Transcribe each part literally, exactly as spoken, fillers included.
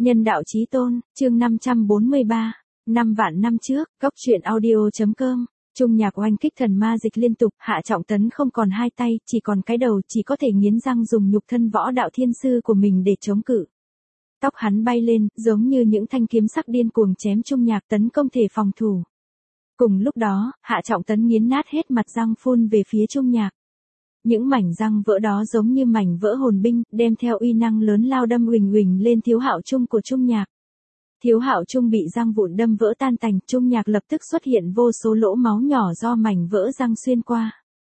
Nhân đạo chí tôn, chương năm trăm bốn mươi ba, năm vạn năm trước, góc truyện audio.com, Trung Nhạc oanh kích thần ma dịch liên tục, Hạ Trọng Tấn không còn hai tay, chỉ còn cái đầu, chỉ có thể nghiến răng dùng nhục thân võ đạo thiên sư của mình để chống cự. Tóc hắn bay lên, giống như những thanh kiếm sắc điên cuồng chém Trung Nhạc, tấn công thể phòng thủ. Cùng lúc đó, Hạ Trọng Tấn nghiến nát hết mặt răng phun về phía Trung Nhạc. Những mảnh răng vỡ đó giống như mảnh vỡ hồn binh, đem theo uy năng lớn lao đâm huỳnh huỳnh lên Thiếu Hạo Trung của Trung Nhạc. Thiếu Hạo Trung bị răng vụn đâm vỡ tan tành, Trung Nhạc lập tức xuất hiện vô số lỗ máu nhỏ do mảnh vỡ răng xuyên qua.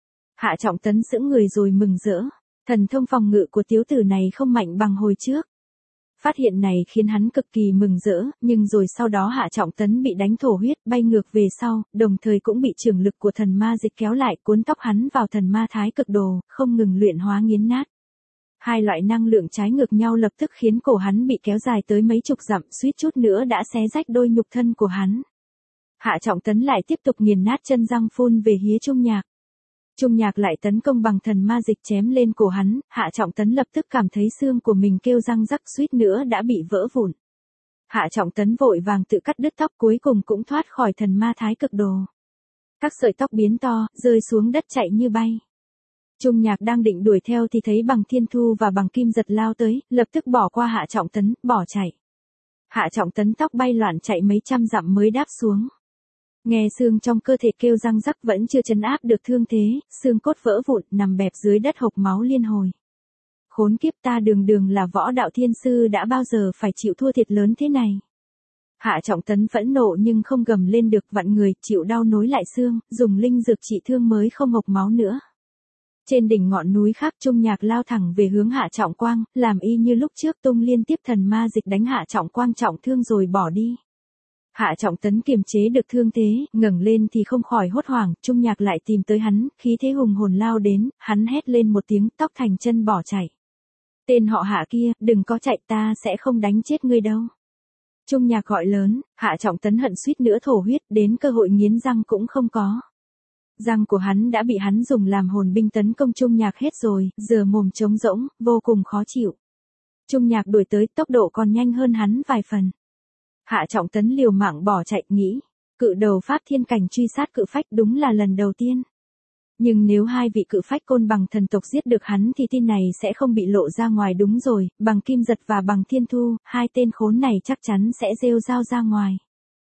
Hạ Trọng Tấn sững người rồi mừng rỡ, thần thông phòng ngự của tiểu tử này không mạnh bằng hồi trước. Phát hiện này khiến hắn cực kỳ mừng rỡ, nhưng rồi sau đó Hạ Trọng Tấn bị đánh thổ huyết, bay ngược về sau, đồng thời cũng bị trường lực của thần ma dịch kéo lại, cuốn tóc hắn vào thần ma thái cực đồ, không ngừng luyện hóa nghiến nát. Hai loại năng lượng trái ngược nhau lập tức khiến cổ hắn bị kéo dài tới mấy chục dặm, suýt chút nữa đã xé rách đôi nhục thân của hắn. Hạ Trọng Tấn lại tiếp tục nghiền nát chân răng phun về phía Trung Nhạc. Trung Nhạc lại tấn công bằng thần ma dịch chém lên cổ hắn, Hạ Trọng Tấn lập tức cảm thấy xương của mình kêu răng rắc, suýt nữa đã bị vỡ vụn. Hạ Trọng Tấn vội vàng tự cắt đứt tóc, cuối cùng cũng thoát khỏi thần ma thái cực đồ. Các sợi tóc biến to, rơi xuống đất chạy như bay. Trung Nhạc đang định đuổi theo thì thấy Bằng Thiên Thu và Bằng Kim Giật lao tới, lập tức bỏ qua Hạ Trọng Tấn, bỏ chạy. Hạ Trọng Tấn tóc bay loạn chạy mấy trăm dặm mới đáp xuống. Nghe xương trong cơ thể kêu răng rắc vẫn chưa trấn áp được thương thế, xương cốt vỡ vụn, nằm bẹp dưới đất hộc máu liên hồi. Khốn kiếp, ta đường đường là võ đạo thiên sư đã bao giờ phải chịu thua thiệt lớn thế này. Hạ Trọng Tấn phẫn nộ nhưng không gầm lên được, vặn người, chịu đau nối lại xương, dùng linh dược trị thương mới không hộc máu nữa. Trên đỉnh ngọn núi khác, Trung Nhạc lao thẳng về hướng Hạ Trọng Quang, làm y như lúc trước, tung liên tiếp thần ma dịch đánh Hạ Trọng Quang trọng thương rồi bỏ đi. Hạ Trọng Tấn kiềm chế được thương thế, ngẩng lên thì không khỏi hốt hoảng, Trung Nhạc lại tìm tới hắn, khí thế hùng hồn lao đến, hắn hét lên một tiếng, tóc thành chân bỏ chạy. Tên họ Hạ kia, đừng có chạy, ta sẽ không đánh chết ngươi đâu. Trung Nhạc gọi lớn, Hạ Trọng Tấn hận suýt nữa thổ huyết, đến cơ hội nghiến răng cũng không có. Răng của hắn đã bị hắn dùng làm hồn binh tấn công Trung Nhạc hết rồi, giờ mồm trống rỗng, vô cùng khó chịu. Trung Nhạc đuổi tới, tốc độ còn nhanh hơn hắn vài phần. Hạ Trọng Tấn liều mạng bỏ chạy, nghĩ, cự đầu pháp thiên cảnh truy sát cự phách đúng là lần đầu tiên. Nhưng nếu hai vị cự phách côn bằng thần tộc giết được hắn thì tin này sẽ không bị lộ ra ngoài, đúng rồi, Bằng Kim Giật và Bằng Thiên Thu, hai tên khốn này chắc chắn sẽ rêu rao ra ngoài.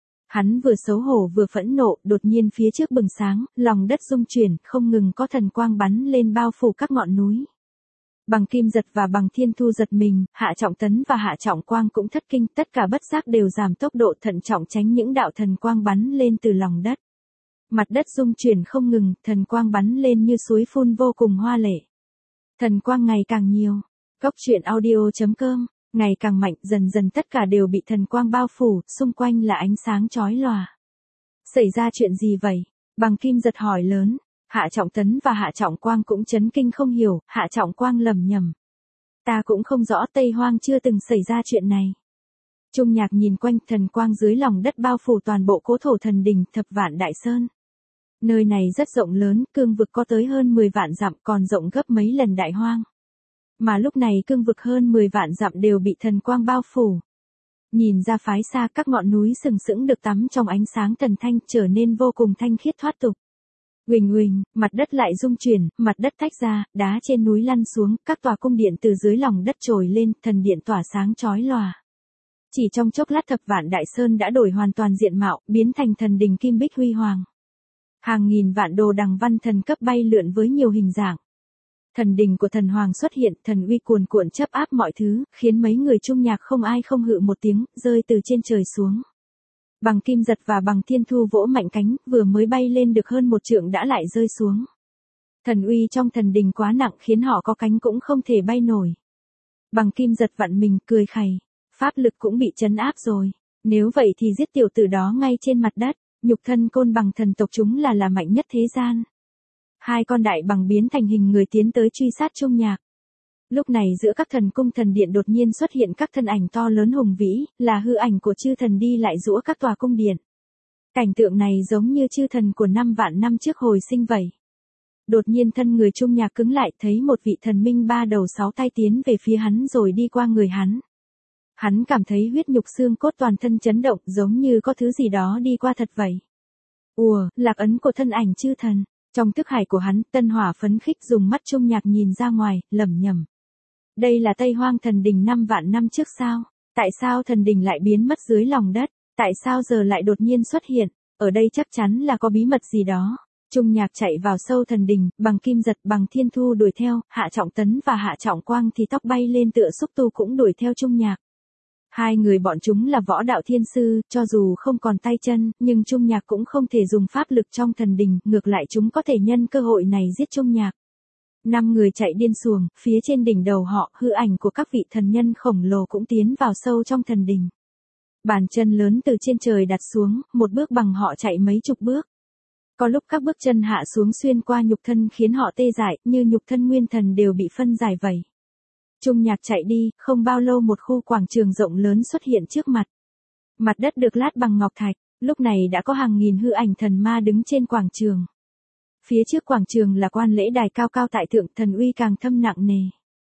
Hắn vừa xấu hổ vừa phẫn nộ, đột nhiên phía trước bừng sáng, lòng đất rung chuyển, không ngừng có thần quang bắn lên bao phủ các ngọn núi. Bằng Kim Giật và Bằng Thiên Thu giật mình, Hạ Trọng Tấn và Hạ Trọng Quang cũng thất kinh, tất cả bất giác đều giảm tốc độ thận trọng tránh những đạo thần quang bắn lên từ lòng đất. Mặt đất rung chuyển không ngừng, thần quang bắn lên như suối phun vô cùng hoa lệ. Thần quang ngày càng nhiều. Góc truyện audio.com, ngày càng mạnh, dần dần tất cả đều bị thần quang bao phủ, xung quanh là ánh sáng chói lòa. Xảy ra chuyện gì vậy? Bằng Kim Giật hỏi lớn. Hạ Trọng Tấn và Hạ Trọng Quang cũng chấn kinh không hiểu, Hạ Trọng Quang lầm nhầm. Ta cũng không rõ, Tây Hoang chưa từng xảy ra chuyện này. Trung Nhạc nhìn quanh, thần quang dưới lòng đất bao phủ toàn bộ cố thổ thần đình, thập vạn đại sơn. Nơi này rất rộng lớn, cương vực có tới hơn mười vạn dặm, còn rộng gấp mấy lần Đại Hoang. Mà lúc này cương vực hơn mười vạn dặm đều bị thần quang bao phủ. Nhìn ra phái xa, các ngọn núi sừng sững được tắm trong ánh sáng thần thanh, trở nên vô cùng thanh khiết thoát tục. Huỳnh huỳnh, mặt đất lại rung chuyển, mặt đất tách ra, đá trên núi lăn xuống, các tòa cung điện từ dưới lòng đất trồi lên, thần điện tỏa sáng chói lòa. Chỉ trong chốc lát thập vạn đại sơn đã đổi hoàn toàn diện mạo, biến thành thần đình kim bích huy hoàng. Hàng nghìn vạn đồ đằng văn thần cấp bay lượn với nhiều hình dạng. Thần đình của thần hoàng xuất hiện, thần uy cuồn cuộn chấp áp mọi thứ, khiến mấy người Trung Nhạc không ai không hự một tiếng, rơi từ trên trời xuống. Bằng Kim Giật và Bằng Thiên Thu vỗ mạnh cánh, vừa mới bay lên được hơn một trượng đã lại rơi xuống. Thần uy trong thần đình quá nặng khiến họ có cánh cũng không thể bay nổi. Bằng Kim Giật vặn mình, cười khẩy, pháp lực cũng bị trấn áp rồi. Nếu vậy thì giết tiểu tử đó ngay trên mặt đất, nhục thân côn bằng thần tộc chúng là là mạnh nhất thế gian. Hai con đại bằng biến thành hình người tiến tới truy sát Trung Nhạc. Lúc này giữa các thần cung thần điện đột nhiên xuất hiện các thân ảnh to lớn hùng vĩ, là hư ảnh của chư thần đi lại giũa các tòa cung điện. Cảnh tượng này giống như chư thần của năm vạn năm trước hồi sinh vậy. Đột nhiên thân người Trung Nhạc cứng lại, thấy một vị thần minh ba đầu sáu tay tiến về phía hắn rồi đi qua người hắn. Hắn cảm thấy huyết nhục xương cốt toàn thân chấn động giống như có thứ gì đó đi qua thật vậy. Ùa, lạc ấn của thân ảnh chư thần. Trong thức hải của hắn, tân hỏa phấn khích dùng mắt trung nhạc nhìn ra ngoài, lẩm nhẩm. Đây là Tây Hoang thần đình năm vạn năm trước sao? Tại sao thần đình lại biến mất dưới lòng đất? Tại sao giờ lại đột nhiên xuất hiện? Ở đây chắc chắn là có bí mật gì đó. Trung nhạc chạy vào sâu thần đình, bằng kim giật bằng thiên thu đuổi theo, Hạ Trọng Tấn và Hạ Trọng Quang thì tóc bay lên tựa xúc tu cũng đuổi theo Trung nhạc. Hai người bọn chúng là võ đạo thiên sư, cho dù không còn tay chân, nhưng Trung nhạc cũng không thể dùng pháp lực trong thần đình, ngược lại chúng có thể nhân cơ hội này giết Trung nhạc. Năm người chạy điên xuồng, phía trên đỉnh đầu họ, hư ảnh của các vị thần nhân khổng lồ cũng tiến vào sâu trong thần đình. Bàn chân lớn từ trên trời đặt xuống, một bước bằng họ chạy mấy chục bước. Có lúc các bước chân hạ xuống xuyên qua nhục thân khiến họ tê dại, như nhục thân nguyên thần đều bị phân giải vậy. Trung nhạc chạy đi, không bao lâu một khu quảng trường rộng lớn xuất hiện trước mặt. Mặt đất được lát bằng ngọc thạch, lúc này đã có hàng nghìn hư ảnh thần ma đứng trên quảng trường. Phía trước quảng trường là quan lễ đài cao cao tại thượng, thần uy càng thâm nặng nề.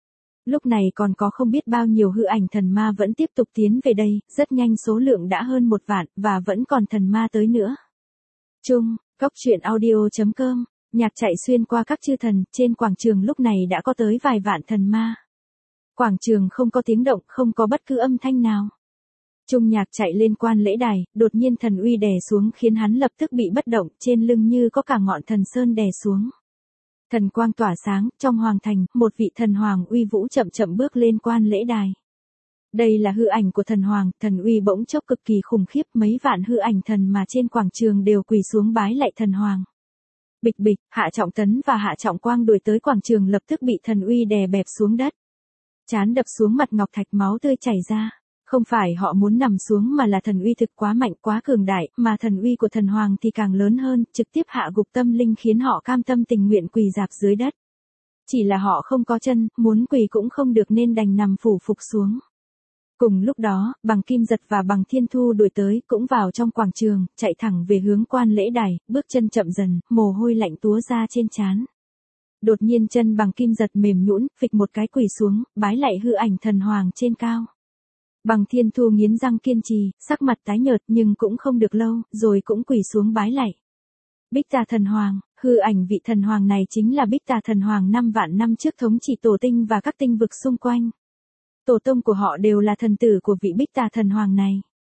Lúc này còn có không biết bao nhiêu hư ảnh thần ma vẫn tiếp tục tiến về đây, rất nhanh số lượng đã hơn một vạn, và vẫn còn thần ma tới nữa. Trung, cốc truyện audio chấm com, nhạc chạy xuyên qua các chư thần, trên quảng trường lúc này đã có tới vài vạn thần ma. Quảng trường không có tiếng động, không có bất cứ âm thanh nào. Trung nhạc chạy lên quan lễ đài, đột nhiên thần uy đè xuống khiến hắn lập tức bị bất động, trên lưng như có cả ngọn thần sơn đè xuống. Thần quang tỏa sáng, trong hoàng thành, một vị thần hoàng uy vũ chậm chậm bước lên quan lễ đài. Đây là hư ảnh của thần hoàng, thần uy bỗng chốc cực kỳ khủng khiếp, mấy vạn hư ảnh thần mà trên quảng trường đều quỳ xuống bái lạy thần hoàng. Bịch bịch, Hạ Trọng Tấn và Hạ Trọng Quang đuổi tới quảng trường lập tức bị thần uy đè bẹp xuống đất. Chán đập xuống mặt ngọc thạch, máu tươi chảy ra. Không phải họ muốn nằm xuống mà là thần uy thực quá mạnh, quá cường đại, mà thần uy của thần hoàng thì càng lớn hơn, trực tiếp hạ gục tâm linh khiến họ cam tâm tình nguyện quỳ rạp dưới đất. Chỉ là họ không có chân, muốn quỳ cũng không được nên đành nằm phủ phục xuống. Cùng lúc đó, bằng kim giật và bằng thiên thu đuổi tới, cũng vào trong quảng trường, chạy thẳng về hướng quan lễ đài, bước chân chậm dần, mồ hôi lạnh túa ra trên trán. Đột nhiên chân bằng kim giật mềm nhũn, phịch một cái quỳ xuống, bái lạy hư ảnh thần hoàng trên cao. Bằng thiên thu nghiến răng kiên trì, sắc mặt tái nhợt nhưng cũng không được lâu, rồi cũng quỳ xuống bái lạy. Bích Tà thần hoàng, hư ảnh vị thần hoàng này chính là Bích Tà thần hoàng năm vạn năm trước thống trị tổ tinh và các tinh vực xung quanh. Tổ tông của họ đều là thần tử của vị Bích Tà thần hoàng này.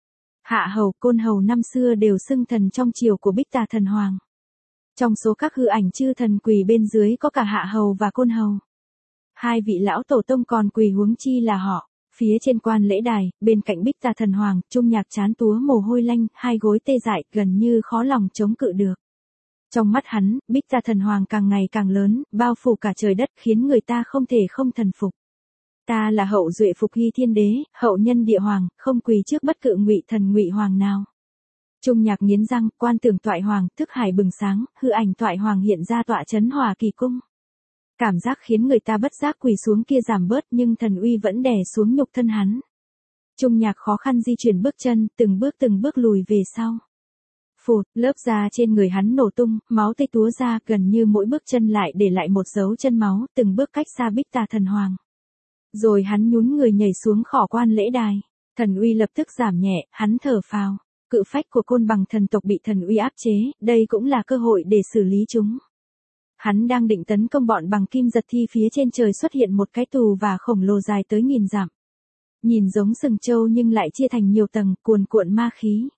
Hạ hầu, côn hầu năm xưa đều xưng thần trong triều của Bích Tà thần hoàng. Trong số các hư ảnh chư thần quỳ bên dưới có cả hạ hầu và côn hầu. Hai vị lão tổ tông còn quỳ huống chi là họ. Phía trên quan lễ đài, bên cạnh Bích Tà thần hoàng, Trung nhạc chán túa mồ hôi lanh, hai gối tê dại, gần như khó lòng chống cự được. Trong mắt hắn, Bích Tà thần hoàng càng ngày càng lớn, bao phủ cả trời đất khiến người ta không thể không thần phục. Ta là hậu duệ Phục Hy Thiên Đế, hậu nhân Địa Hoàng, không quỳ trước bất cự ngụy thần ngụy hoàng nào. Trung nhạc nghiến răng, quan tưởng toại hoàng, thức hải bừng sáng, hư ảnh toại hoàng hiện ra tọa chấn Hòa Kỳ cung. Cảm giác khiến người ta bất giác quỳ xuống kia giảm bớt nhưng thần uy vẫn đè xuống nhục thân hắn. Trung nhạc khó khăn di chuyển bước chân, từng bước từng bước lùi về sau. Phụt, lớp da trên người hắn nổ tung, máu tươi túa ra, gần như mỗi bước chân lại để lại một dấu chân máu, từng bước cách xa Bích Tà thần hoàng. Rồi hắn nhún người nhảy xuống khỏi quan lễ đài. Thần uy lập tức giảm nhẹ, hắn thở phào. Cự phách của côn bằng thần tộc bị thần uy áp chế, đây cũng là cơ hội để xử lý chúng. Hắn đang định tấn công bọn bằng kim giật thì phía trên trời xuất hiện một cái tù và khổng lồ dài tới nghìn dặm. Nhìn giống sừng trâu nhưng lại chia thành nhiều tầng, cuồn cuộn ma khí.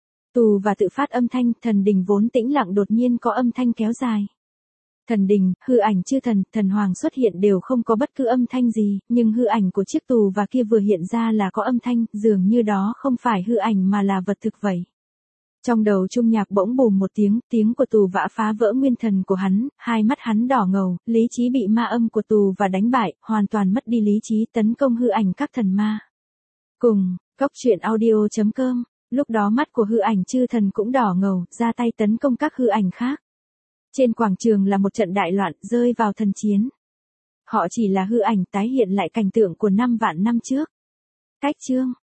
Tù và tự phát âm thanh, thần đình vốn tĩnh lặng đột nhiên có âm thanh kéo dài. Thần đình, hư ảnh chư thần, thần hoàng xuất hiện đều không có bất cứ âm thanh gì, nhưng hư ảnh của chiếc tù và kia vừa hiện ra là có âm thanh, dường như đó không phải hư ảnh mà là vật thực vậy. Trong đầu Trung nhạc bỗng bùm một tiếng, tiếng của tù vã phá vỡ nguyên thần của hắn, hai mắt hắn đỏ ngầu, lý trí bị ma âm của tù và đánh bại, hoàn toàn mất đi lý trí tấn công hư ảnh các thần ma. Cùng, cốc truyện audio chấm com, lúc đó mắt của hư ảnh chư thần cũng đỏ ngầu, ra tay tấn công các hư ảnh khác. Trên quảng trường là một trận đại loạn, rơi vào thần chiến. Họ chỉ là hư ảnh tái hiện lại cảnh tượng của năm vạn năm trước. Cách chương